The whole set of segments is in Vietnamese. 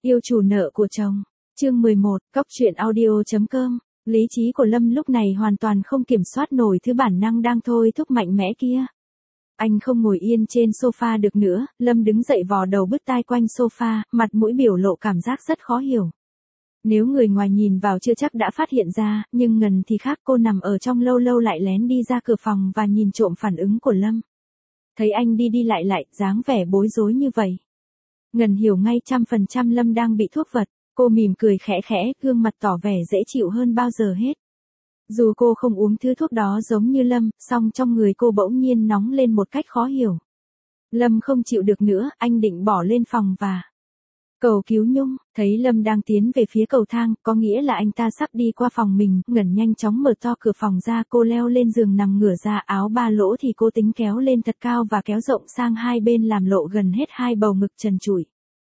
Yêu chủ nợ của chồng. Chương 11, Cóc truyện audio.com. Lý trí của Lâm lúc này hoàn toàn không kiểm soát nổi thứ bản năng đang thôi thúc mạnh mẽ kia. Anh không ngồi yên trên sofa được nữa, Lâm đứng dậy vò đầu bứt tai quanh sofa, mặt mũi biểu lộ cảm giác rất khó hiểu. Nếu người ngoài nhìn vào chưa chắc đã phát hiện ra, nhưng Ngân thì khác, cô nằm ở trong lâu lâu lại lén đi ra cửa phòng và nhìn trộm phản ứng của Lâm. Thấy anh đi đi lại, dáng vẻ bối rối như vậy. Ngân hiểu ngay 100% Lâm đang bị thuốc vật, cô mỉm cười khẽ khẽ, gương mặt tỏ vẻ dễ chịu hơn bao giờ hết. Dù cô không uống thứ thuốc đó giống như Lâm, song trong người cô bỗng nhiên nóng lên một cách khó hiểu. Lâm không chịu được nữa, anh định bỏ lên phòng và cầu cứu Nhung. Thấy Lâm đang tiến về phía cầu thang, có nghĩa là anh ta sắp đi qua phòng mình. Ngân nhanh chóng mở to cửa phòng ra, cô leo lên giường nằm ngửa ra, áo ba lỗ thì cô tính kéo lên thật cao và kéo rộng sang hai bên làm lộ gần hết hai bầu ngực trần trụi.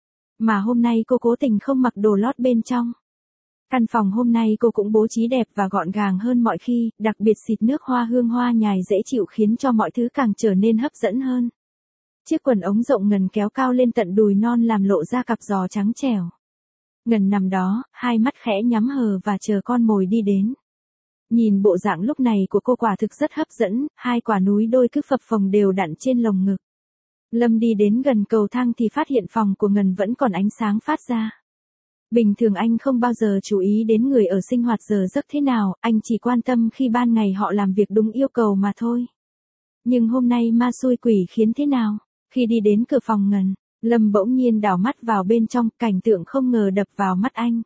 Mà hôm nay cô cố tình không mặc đồ lót bên trong. Căn phòng hôm nay cô cũng bố trí đẹp và gọn gàng hơn mọi khi, đặc biệt xịt nước hoa hương hoa nhài dễ chịu khiến cho mọi thứ càng trở nên hấp dẫn hơn. Chiếc quần ống rộng Ngân kéo cao lên tận đùi non làm lộ ra cặp giò trắng trẻo. Ngân nằm đó, hai mắt khẽ nhắm hờ và chờ con mồi đi đến. Nhìn bộ dạng lúc này của cô quả thực rất hấp dẫn, hai quả núi đôi cứ phập phồng đều đặn trên lồng ngực. Lâm đi đến gần cầu thang thì phát hiện phòng của Ngân vẫn còn ánh sáng phát ra. Bình thường anh không bao giờ chú ý đến người ở sinh hoạt giờ giấc thế nào, anh chỉ quan tâm khi ban ngày họ làm việc đúng yêu cầu mà thôi. Nhưng hôm nay ma xui quỷ khiến thế nào? Khi đi đến cửa phòng Ngân, Lâm bỗng nhiên đảo mắt vào bên trong, cảnh tượng không ngờ đập vào mắt anh.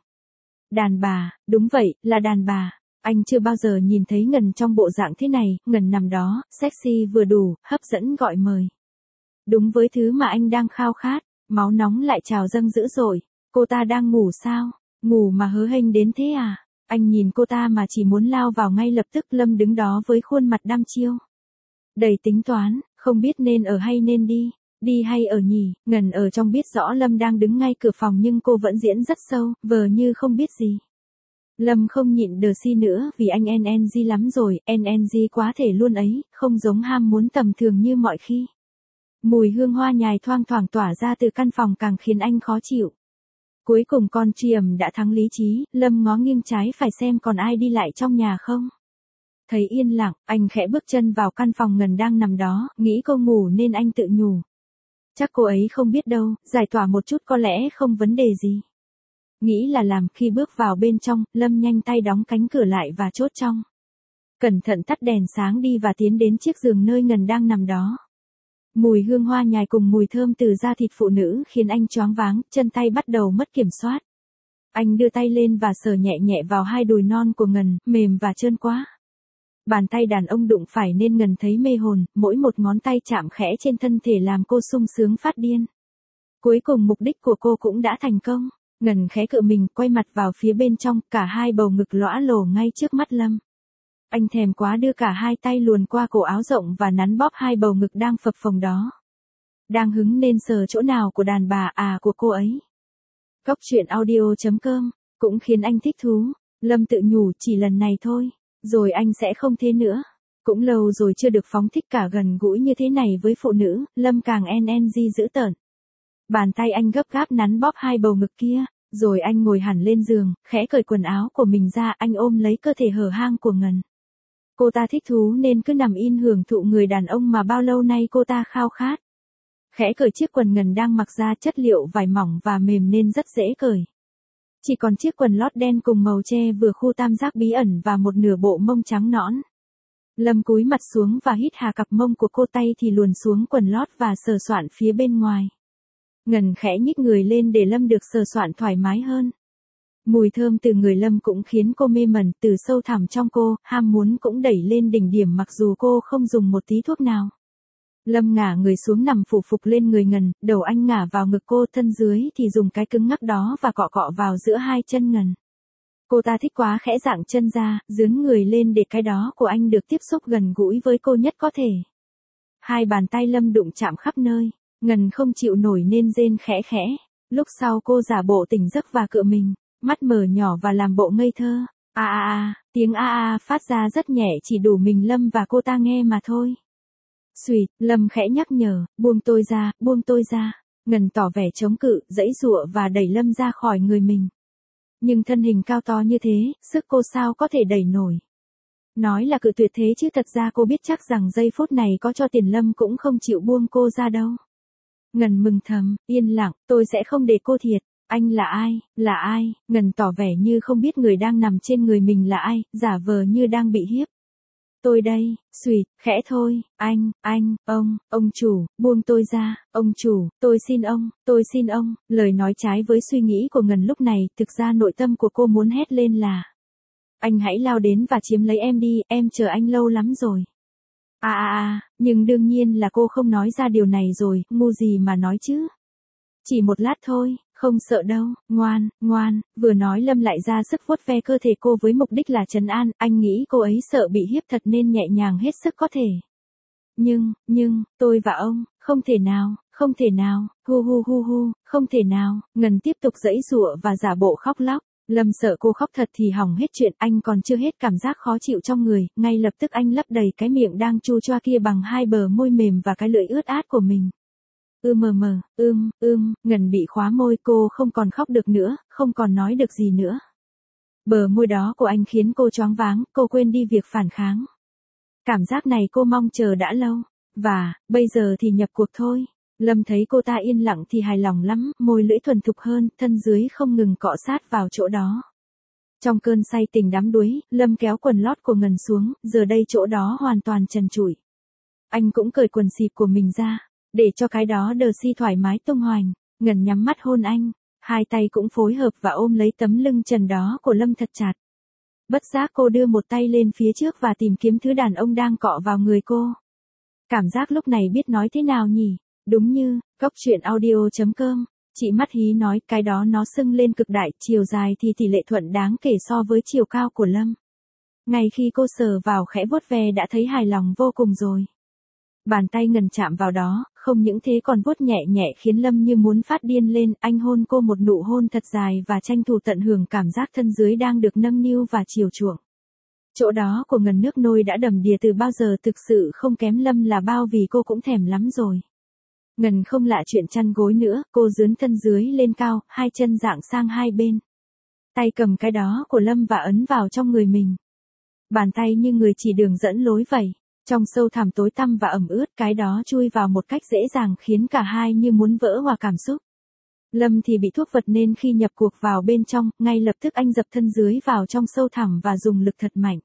Đàn bà, đúng vậy, là đàn bà. Anh chưa bao giờ nhìn thấy Ngân trong bộ dạng thế này, Ngân nằm đó, sexy vừa đủ, hấp dẫn gọi mời. Đúng với thứ mà anh đang khao khát, máu nóng lại trào dâng dữ dội. Cô ta đang ngủ sao? Ngủ mà hớ hênh đến thế à? Anh nhìn cô ta mà chỉ muốn lao vào ngay lập tức. Lâm đứng đó với khuôn mặt đăm chiêu. Đầy tính toán, không biết nên ở hay nên đi. Đi hay ở nhỉ? Ngân ở trong biết rõ Lâm đang đứng ngay cửa phòng nhưng cô vẫn diễn rất sâu, vờ như không biết gì. Lâm không nhịn đờ si nữa vì anh NNG lắm rồi, NNG quá thể luôn ấy, không giống ham muốn tầm thường như mọi khi. Mùi hương hoa nhài thoang thoảng tỏa ra từ căn phòng càng khiến anh khó chịu. Cuối cùng con Triềm đã thắng lý trí, Lâm ngó nghiêng trái phải xem còn ai đi lại trong nhà không. Thấy yên lặng, anh khẽ bước chân vào căn phòng Ngân đang nằm đó, nghĩ cô ngủ nên anh tự nhủ. Chắc cô ấy không biết đâu, giải tỏa một chút có lẽ không vấn đề gì. Nghĩ là làm, khi bước vào bên trong, Lâm nhanh tay đóng cánh cửa lại và chốt trong. Cẩn thận tắt đèn sáng đi và tiến đến chiếc giường nơi Ngân đang nằm đó. Mùi hương hoa nhài cùng mùi thơm từ da thịt phụ nữ khiến anh choáng váng, chân tay bắt đầu mất kiểm soát. Anh đưa tay lên và sờ nhẹ nhẹ vào hai đùi non của Ngân, mềm và trơn quá. Bàn tay đàn ông đụng phải nên Ngân thấy mê hồn, mỗi một ngón tay chạm khẽ trên thân thể làm cô sung sướng phát điên. Cuối cùng mục đích của cô cũng đã thành công. Ngân khẽ cựa mình, quay mặt vào phía bên trong, cả hai bầu ngực lõa lồ ngay trước mắt Lâm. Anh thèm quá đưa cả hai tay luồn qua cổ áo rộng và nắn bóp hai bầu ngực đang phập phồng đó. Đang hứng nên sờ chỗ nào của đàn bà của cô ấy. Cóc truyện audio.com, cũng khiến anh thích thú. Lâm tự nhủ chỉ lần này thôi, rồi anh sẽ không thế nữa. Cũng lâu rồi chưa được phóng thích cả gần gũi như thế này với phụ nữ, Lâm càng NNG dữ tợn. Bàn tay anh gấp gáp nắn bóp hai bầu ngực kia, rồi anh ngồi hẳn lên giường, khẽ cởi quần áo của mình ra, anh ôm lấy cơ thể hở hang của Ngân. Cô ta thích thú nên cứ nằm yên hưởng thụ người đàn ông mà bao lâu nay cô ta khao khát. Khẽ cởi chiếc quần Ngân đang mặc ra, chất liệu vải mỏng và mềm nên rất dễ cởi. Chỉ còn chiếc quần lót đen cùng màu tre vừa khu tam giác bí ẩn và một nửa bộ mông trắng nõn. Lâm cúi mặt xuống và hít hà cặp mông của cô, tay thì luồn xuống quần lót và sờ soạn phía bên ngoài. Ngân khẽ nhích người lên để Lâm được sờ soạn thoải mái hơn. Mùi thơm từ người Lâm cũng khiến cô mê mẩn, từ sâu thẳm trong cô, ham muốn cũng đẩy lên đỉnh điểm mặc dù cô không dùng một tí thuốc nào. Lâm ngả người xuống nằm phủ phục lên người Ngân, đầu anh ngả vào ngực cô, thân dưới thì dùng cái cứng ngắc đó và cọ cọ vào giữa hai chân Ngân. Cô ta thích quá, khẽ dạng chân ra, dướn người lên để cái đó của anh được tiếp xúc gần gũi với cô nhất có thể. Hai bàn tay Lâm đụng chạm khắp nơi, Ngân không chịu nổi nên rên khẽ khẽ. Lúc sau cô giả bộ tỉnh giấc và cựa mình, mắt mở nhỏ và làm bộ ngây thơ. Tiếng phát ra rất nhẹ, chỉ đủ mình Lâm và cô ta nghe mà thôi. Xuỵt, Lâm khẽ nhắc nhở, buông tôi ra, buông tôi ra. Ngân tỏ vẻ chống cự, giãy giụa và đẩy Lâm ra khỏi người mình. Nhưng thân hình cao to như thế, sức cô sao có thể đẩy nổi. Nói là cự tuyệt thế chứ thật ra cô biết chắc rằng giây phút này có cho tiền Lâm cũng không chịu buông cô ra đâu. Ngân mừng thầm, yên lặng, tôi sẽ không để cô thiệt. Anh là ai, là ai? Ngân tỏ vẻ như không biết người đang nằm trên người mình là ai, giả vờ như đang bị hiếp. Tôi đây, xuỵt, khẽ thôi, ông chủ, buông tôi ra, ông chủ, tôi xin ông, lời nói trái với suy nghĩ của Ngân lúc này, thực ra nội tâm của cô muốn hét lên là. Anh hãy lao đến và chiếm lấy em đi, em chờ anh lâu lắm rồi. Nhưng đương nhiên là cô không nói ra điều này rồi, ngu gì mà nói chứ. Chỉ một lát thôi, không sợ đâu, ngoan, vừa nói Lâm lại ra sức vuốt ve cơ thể cô với mục đích là trấn an, anh nghĩ cô ấy sợ bị hiếp thật nên nhẹ nhàng hết sức có thể. Nhưng, tôi và ông, không thể nào, hu, không thể nào, Ngân tiếp tục giãy giụa và giả bộ khóc lóc. Lâm sợ cô khóc thật thì hỏng hết chuyện, anh còn chưa hết cảm giác khó chịu trong người, ngay lập tức anh lấp đầy cái miệng đang chu choa kia bằng hai bờ môi mềm và cái lưỡi ướt át của mình. Ngân bị khóa môi, cô không còn khóc được nữa, không còn nói được gì nữa. Bờ môi đó của anh khiến cô choáng váng, cô quên đi việc phản kháng. Cảm giác này cô mong chờ đã lâu, và, bây giờ thì nhập cuộc thôi. Lâm thấy cô ta yên lặng thì hài lòng lắm, môi lưỡi thuần thục hơn, thân dưới không ngừng cọ sát vào chỗ đó. Trong cơn say tình đắm đuối, Lâm kéo quần lót của Ngân xuống, giờ đây chỗ đó hoàn toàn trần trụi. Anh cũng cởi quần xịp của mình ra, để cho cái đó đờ si thoải mái tung hoành. Ngân nhắm mắt hôn anh, hai tay cũng phối hợp và ôm lấy tấm lưng trần đó của Lâm thật chặt. Bất giác cô đưa một tay lên phía trước và tìm kiếm thứ đàn ông đang cọ vào người cô. Cảm giác lúc này biết nói thế nào nhỉ? Đúng như, Cóc Truyện Audio.com, chị Mắt Hí nói cái đó nó sưng lên cực đại, chiều dài thì tỷ lệ thuận đáng kể so với chiều cao của Lâm. Ngay khi cô sờ vào khẽ vuốt ve đã thấy hài lòng vô cùng rồi. Bàn tay Ngân chạm vào đó, không những thế còn vuốt nhẹ nhẹ khiến Lâm như muốn phát điên lên, anh hôn cô một nụ hôn thật dài và tranh thủ tận hưởng cảm giác thân dưới đang được nâng niu và chiều chuộng. Chỗ đó của Ngân nước nôi đã đầm đìa từ bao giờ, thực sự không kém Lâm là bao vì cô cũng thèm lắm rồi. Ngân không lạ chuyện chăn gối nữa, cô dướn thân dưới lên cao, hai chân dạng sang hai bên. Tay cầm cái đó của Lâm và ấn vào trong người mình. Bàn tay như người chỉ đường dẫn lối vậy. Trong sâu thẳm tối tăm và ẩm ướt, cái đó chui vào một cách dễ dàng khiến cả hai như muốn vỡ hòa cảm xúc. Lâm thì bị thuốc vật nên khi nhập cuộc vào bên trong, ngay lập tức anh dập thân dưới vào trong sâu thẳm và dùng lực thật mạnh.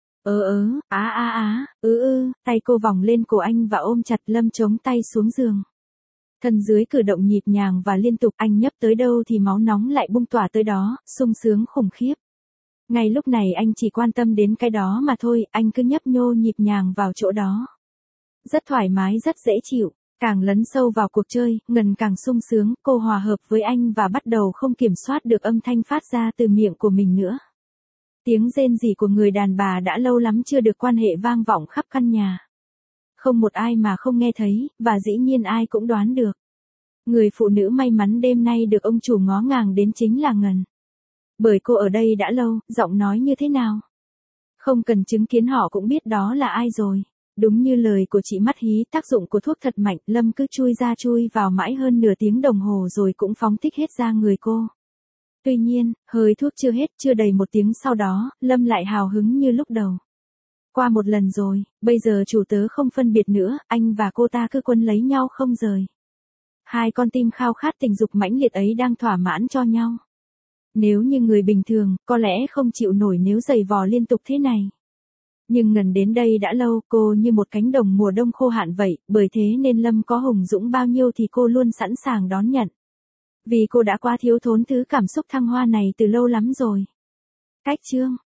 Tay cô vòng lên cổ anh và ôm chặt Lâm chống tay xuống giường. Thân dưới cử động nhịp nhàng và liên tục, anh nhấp tới đâu thì máu nóng lại bung tỏa tới đó, sung sướng khủng khiếp. Ngay lúc này anh chỉ quan tâm đến cái đó mà thôi, anh cứ nhấp nhô nhịp nhàng vào chỗ đó. Rất thoải mái, rất dễ chịu, càng lấn sâu vào cuộc chơi, Ngân càng sung sướng, cô hòa hợp với anh và bắt đầu không kiểm soát được âm thanh phát ra từ miệng của mình nữa. Tiếng rên rỉ của người đàn bà đã lâu lắm chưa được quan hệ vang vọng khắp căn nhà. Không một ai mà không nghe thấy, và dĩ nhiên ai cũng đoán được. Người phụ nữ may mắn đêm nay được ông chủ ngó ngàng đến chính là Ngân. Bởi cô ở đây đã lâu, giọng nói như thế nào? Không cần chứng kiến họ cũng biết đó là ai rồi. Đúng như lời của chị Mắt Hí, tác dụng của thuốc thật mạnh, Lâm cứ chui ra chui vào mãi hơn nửa tiếng đồng hồ rồi cũng phóng thích hết ra người cô. Tuy nhiên, hơi thuốc chưa hết, chưa đầy một tiếng sau đó, Lâm lại hào hứng như lúc đầu. Qua một lần rồi, bây giờ chủ tớ không phân biệt nữa, anh và cô ta cứ quấn lấy nhau không rời. Hai con tim khao khát tình dục mãnh liệt ấy đang thỏa mãn cho nhau. Nếu như người bình thường, có lẽ không chịu nổi nếu giày vò liên tục thế này. Nhưng Ngân đến đây đã lâu, cô như một cánh đồng mùa đông khô hạn vậy, bởi thế nên Lâm có hùng dũng bao nhiêu thì cô luôn sẵn sàng đón nhận. Vì cô đã quá thiếu thốn thứ cảm xúc thăng hoa này từ lâu lắm rồi. Cách chương